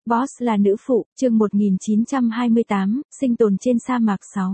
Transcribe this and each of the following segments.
Boss là nữ phụ, chương 1928, sinh tồn trên sa mạc 6.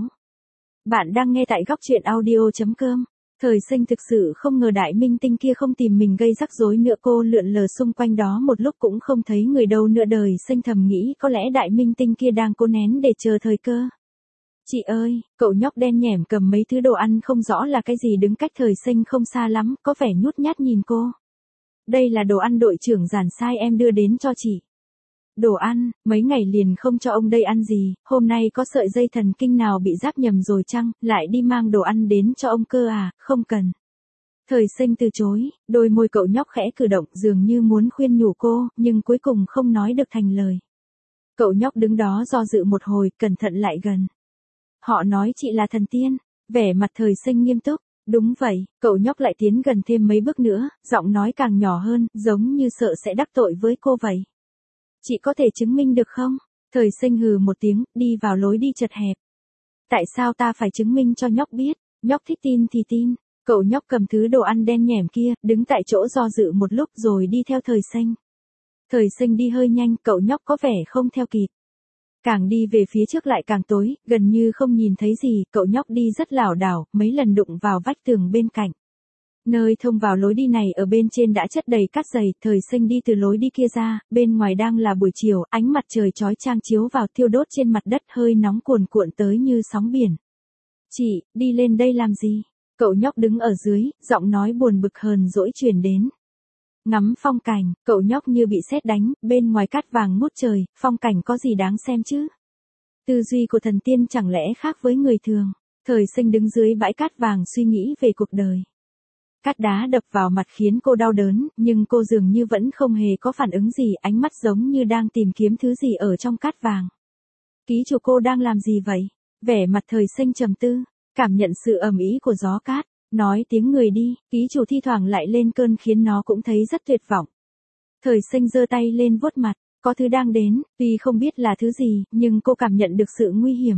Bạn đang nghe tại góc truyện audio.com. Thời sinh thực sự không ngờ đại minh tinh kia không tìm mình gây rắc rối nữa, cô lượn lờ xung quanh đó một lúc cũng không thấy người đâu nữa. Đời sinh thầm nghĩ có lẽ đại minh tinh kia đang cố nén để chờ thời cơ. Chị ơi, cậu nhóc đen nhẻm cầm mấy thứ đồ ăn không rõ là cái gì đứng cách thời sinh không xa lắm, có vẻ nhút nhát nhìn cô. Đây là đồ ăn đội trưởng Giản sai em đưa đến cho chị. Đồ ăn, mấy ngày liền không cho ông đây ăn gì, hôm nay có sợi dây thần kinh nào bị giáp nhầm rồi chăng, lại đi mang đồ ăn đến cho ông cơ à, không cần. Thời sinh từ chối, đôi môi cậu nhóc khẽ cử động dường như muốn khuyên nhủ cô, nhưng cuối cùng không nói được thành lời. Cậu nhóc đứng đó do dự một hồi, cẩn thận lại gần. Họ nói chị là thần tiên, vẻ mặt thời sinh nghiêm túc. Đúng vậy, cậu nhóc lại tiến gần thêm mấy bước nữa, giọng nói càng nhỏ hơn, giống như sợ sẽ đắc tội với cô vậy. Chị có thể chứng minh được không? Thời sinh hừ một tiếng, đi vào lối đi chật hẹp. Tại sao ta phải chứng minh cho nhóc biết? Nhóc thích tin thì tin. Cậu nhóc cầm thứ đồ ăn đen nhẻm kia, đứng tại chỗ do dự một lúc rồi đi theo thời sinh. Thời sinh đi hơi nhanh, cậu nhóc có vẻ không theo kịp. Càng đi về phía trước lại càng tối, gần như không nhìn thấy gì, cậu nhóc đi rất lảo đảo, mấy lần đụng vào vách tường bên cạnh. Nơi thông vào lối đi này ở bên trên đã chất đầy cát dày, thời sinh đi từ lối đi kia ra, bên ngoài đang là buổi chiều, ánh mặt trời chói chang chiếu vào thiêu đốt trên mặt đất, hơi nóng cuồn cuộn tới như sóng biển. Chị, đi lên đây làm gì? Cậu nhóc đứng ở dưới, giọng nói buồn bực hờn dỗi truyền đến. Ngắm phong cảnh, cậu nhóc như bị sét đánh, bên ngoài cát vàng ngút trời, phong cảnh có gì đáng xem chứ? Tư duy của thần tiên chẳng lẽ khác với người thường? Thời sinh đứng dưới bãi cát vàng suy nghĩ về cuộc đời. Cát đá đập vào mặt khiến cô đau đớn, nhưng cô dường như vẫn không hề có phản ứng gì, ánh mắt giống như đang tìm kiếm thứ gì ở trong cát vàng. Ký chủ cô đang làm gì vậy? Vẻ mặt thời sinh trầm tư, cảm nhận sự ầm ĩ của gió cát, nói tiếng người đi, ký chủ thi thoảng lại lên cơn khiến nó cũng thấy rất tuyệt vọng. Thời sinh giơ tay lên vuốt mặt, có thứ đang đến, tuy không biết là thứ gì, nhưng cô cảm nhận được sự nguy hiểm.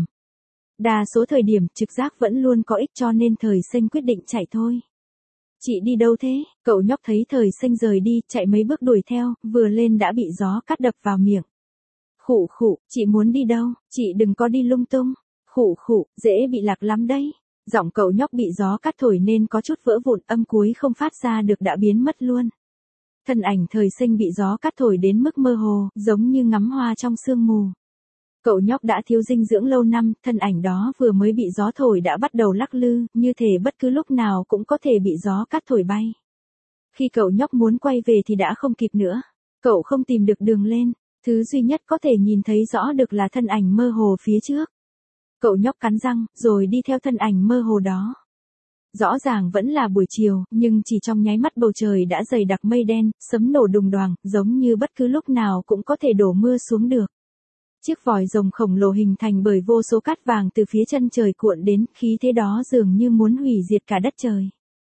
Đa số thời điểm trực giác vẫn luôn có ích cho nên thời sinh quyết định chạy thôi. Chị đi đâu thế? Cậu nhóc thấy thời sinh rời đi, chạy mấy bước đuổi theo, vừa lên đã bị gió cát đập vào miệng. Khụ khụ, chị muốn đi đâu? Chị đừng có đi lung tung. Khụ khụ, dễ bị lạc lắm đấy. Giọng cậu nhóc bị gió cát thổi nên có chút vỡ vụn, âm cuối không phát ra được đã biến mất luôn. Thân ảnh thời sinh bị gió cát thổi đến mức mơ hồ, giống như ngắm hoa trong sương mù. Cậu nhóc đã thiếu dinh dưỡng lâu năm, thân ảnh đó vừa mới bị gió thổi đã bắt đầu lắc lư, như thể bất cứ lúc nào cũng có thể bị gió cát thổi bay. Khi cậu nhóc muốn quay về thì đã không kịp nữa. Cậu không tìm được đường lên, thứ duy nhất có thể nhìn thấy rõ được là thân ảnh mơ hồ phía trước. Cậu nhóc cắn răng, rồi đi theo thân ảnh mơ hồ đó. Rõ ràng vẫn là buổi chiều, nhưng chỉ trong nháy mắt bầu trời đã dày đặc mây đen, sấm nổ đùng đoàng, giống như bất cứ lúc nào cũng có thể đổ mưa xuống được. Chiếc vòi rồng khổng lồ hình thành bởi vô số cát vàng từ phía chân trời cuộn đến, khí thế đó dường như muốn hủy diệt cả đất trời.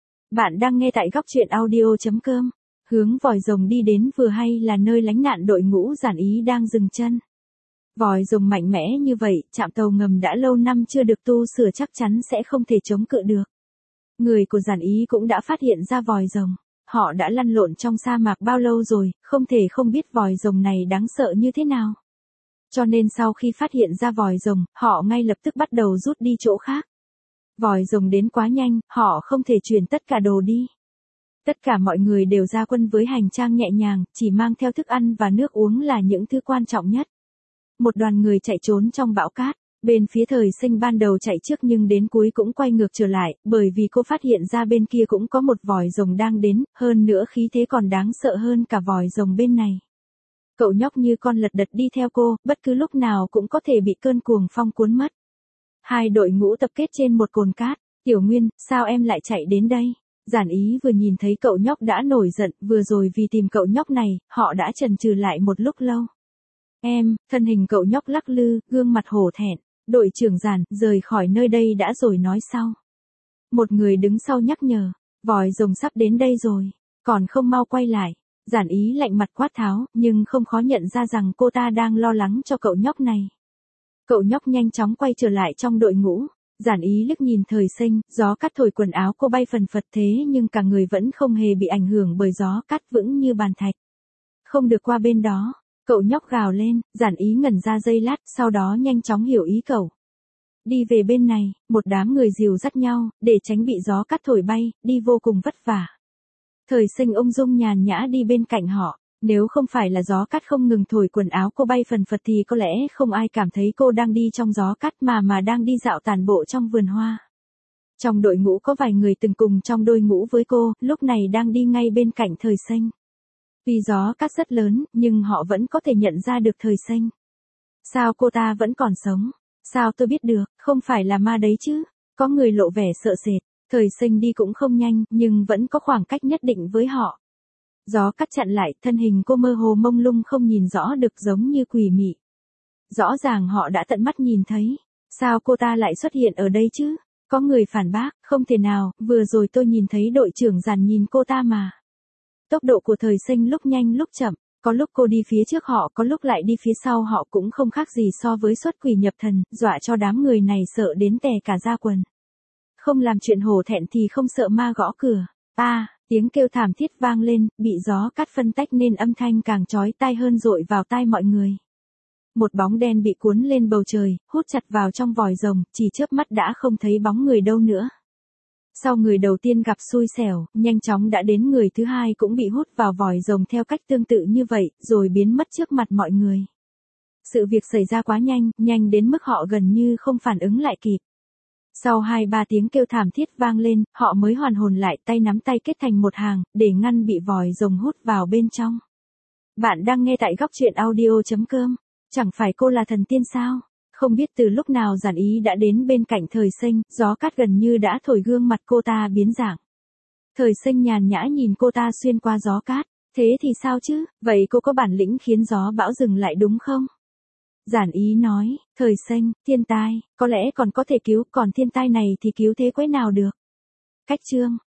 Bạn đang nghe tại góc truyện audio.com. Hướng vòi rồng đi đến vừa hay là nơi lánh nạn đội ngũ Giản Ý đang dừng chân. Vòi rồng mạnh mẽ như vậy, trạm tàu ngầm đã lâu năm chưa được tu sửa chắc chắn sẽ không thể chống cự được. Người của Giản Ý cũng đã phát hiện ra vòi rồng. Họ đã lăn lộn trong sa mạc bao lâu rồi, không thể không biết vòi rồng này đáng sợ như thế nào. Cho nên sau khi phát hiện ra vòi rồng, họ ngay lập tức bắt đầu rút đi chỗ khác. Vòi rồng đến quá nhanh, họ không thể chuyển tất cả đồ đi. Tất cả mọi người đều ra quân với hành trang nhẹ nhàng, chỉ mang theo thức ăn và nước uống là những thứ quan trọng nhất. Một đoàn người chạy trốn trong bão cát, bên phía thời sinh ban đầu chạy trước nhưng đến cuối cũng quay ngược trở lại, bởi vì cô phát hiện ra bên kia cũng có một vòi rồng đang đến, hơn nữa khí thế còn đáng sợ hơn cả vòi rồng bên này. Cậu nhóc như con lật đật đi theo cô, bất cứ lúc nào cũng có thể bị cơn cuồng phong cuốn mất. Hai đội ngũ tập kết trên một cồn cát. Tiểu Nguyên, sao em lại chạy đến đây? Giản Ý vừa nhìn thấy cậu nhóc đã nổi giận, vừa rồi vì tìm cậu nhóc này, họ đã chần chừ lại một lúc lâu. Em, thân hình cậu nhóc lắc lư, gương mặt hổ thẹn. Đội trưởng Giản, rời khỏi nơi đây đã rồi nói sau. Một người đứng sau nhắc nhở, vòi rồng sắp đến đây rồi, còn không mau quay lại. Giản Ý lạnh mặt quát tháo, nhưng không khó nhận ra rằng cô ta đang lo lắng cho cậu nhóc này. Cậu nhóc nhanh chóng quay trở lại trong đội ngũ. Giản Ý liếc nhìn thời sinh, gió cát thổi quần áo cô bay phần phật thế nhưng cả người vẫn không hề bị ảnh hưởng bởi gió cát, vững như bàn thạch. Không được qua bên đó. Cậu nhóc gào lên, Giản Ý ngẩn ra giây lát, sau đó nhanh chóng hiểu ý cậu. Đi về bên này, một đám người dìu dắt nhau, để tránh bị gió cát thổi bay, đi vô cùng vất vả. Thời Sinh ung dung nhàn nhã đi bên cạnh họ, nếu không phải là gió cát không ngừng thổi quần áo cô bay phần phật thì có lẽ không ai cảm thấy cô đang đi trong gió cát mà đang đi dạo tản bộ trong vườn hoa. Trong đội ngũ có vài người từng cùng trong đội ngũ với cô, lúc này đang đi ngay bên cạnh Thời Sinh. Vì gió cát rất lớn, nhưng họ vẫn có thể nhận ra được Thời Sinh. Sao cô ta vẫn còn sống? Sao tôi biết được, không phải là ma đấy chứ? Có người lộ vẻ sợ sệt. Thời Sinh đi cũng không nhanh, nhưng vẫn có khoảng cách nhất định với họ. Gió cát chặn lại, thân hình cô mơ hồ mông lung không nhìn rõ được, giống như quỷ mị. Rõ ràng họ đã tận mắt nhìn thấy. Sao cô ta lại xuất hiện ở đây chứ? Có người phản bác, không thể nào, vừa rồi tôi nhìn thấy đội trưởng Giản nhìn cô ta mà. Tốc độ của Thời Sinh lúc nhanh lúc chậm, có lúc cô đi phía trước họ, có lúc lại đi phía sau họ, cũng không khác gì so với xuất quỷ nhập thần, dọa cho đám người này sợ đến tè cả da quần. Không làm chuyện hổ thẹn thì không sợ ma gõ cửa. Tiếng kêu thảm thiết vang lên, bị gió cát phân tách nên âm thanh càng chói tai hơn dội vào tai mọi người. Một bóng đen bị cuốn lên bầu trời, hút chặt vào trong vòi rồng, chỉ chớp mắt đã không thấy bóng người đâu nữa. Sau người đầu tiên gặp xui xẻo, nhanh chóng đã đến người thứ hai cũng bị hút vào vòi rồng theo cách tương tự như vậy, rồi biến mất trước mặt mọi người. Sự việc xảy ra quá nhanh, nhanh đến mức họ gần như không phản ứng lại kịp. Sau 2-3 tiếng kêu thảm thiết vang lên, họ mới hoàn hồn lại, tay nắm tay kết thành một hàng, để ngăn bị vòi rồng hút vào bên trong. Bạn đang nghe tại góc truyện audio.com. Chẳng phải cô là thần tiên sao? Không biết từ lúc nào Giản Ý đã đến bên cạnh Thời Sinh, gió cát gần như đã thổi gương mặt cô ta biến dạng. Thời Sinh nhàn nhã nhìn cô ta xuyên qua gió cát, thế thì sao chứ, vậy cô có bản lĩnh khiến gió bão dừng lại đúng không? Giản Ý nói, Thời Sinh, thiên tai, có lẽ còn có thể cứu, còn thiên tai này thì cứu thế quái nào được. Cách chương